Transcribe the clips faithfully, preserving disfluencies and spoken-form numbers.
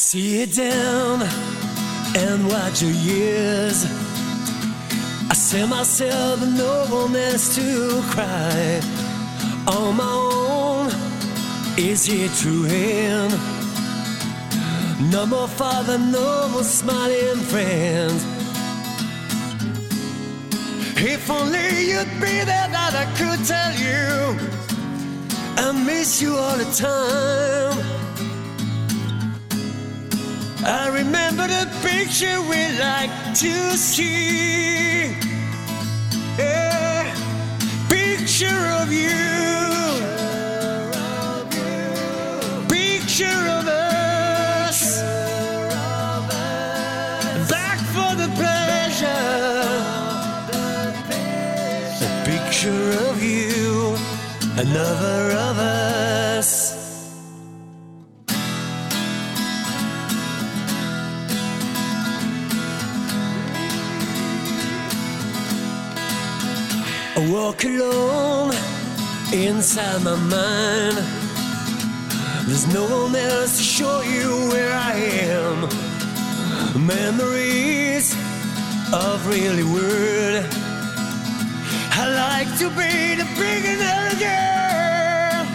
Sit down and watch your years. I say myself no one else to cry. On my own is here to end. No more father, no more smiling friend. If only you'd be there that I could tell you I miss you all the time. I remember the picture we like to see. Yeah. Picture of you. Picture of us. Back for the pleasure. A picture of you. Another of us. I walk alone inside my mind. There's no one else to show you where I am. Memories of really word. I like to be the beginner again.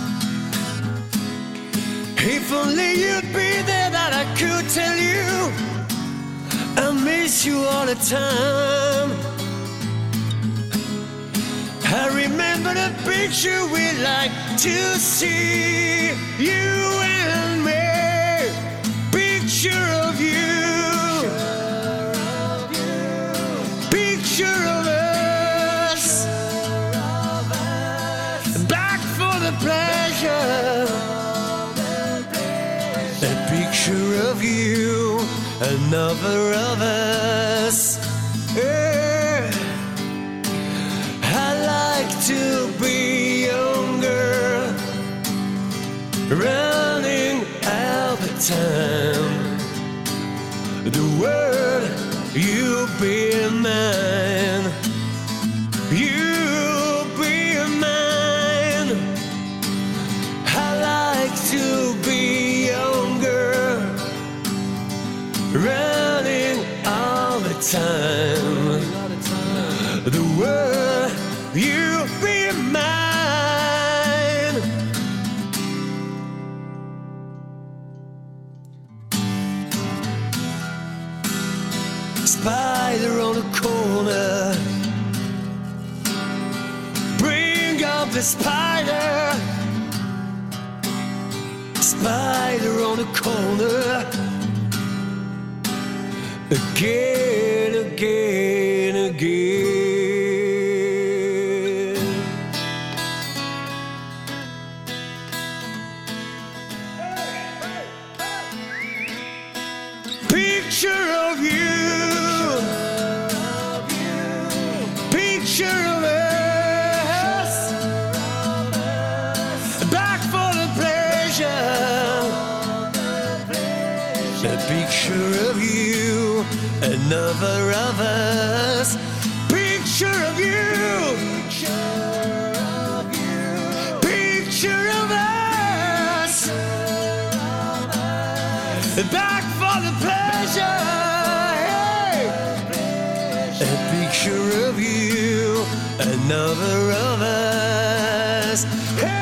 If only you'd be there that I could tell you I miss you all the time. I remember the picture we like to see. You and me. Picture of you. Picture of us. Back for the pleasure. A picture of you. Another of us. Yeah. To be younger, running out the time. The word you be mine, you be mine. I like to be younger, running all the time. The word you be mine. Spider on the corner. Bring up the spider. Spider on the corner. Again, again, again. Picture of you, picture of us, back for the pleasure, a picture of you, another of us, picture of you, picture of us, back for the pleasure. A picture of you, another of us. Hey!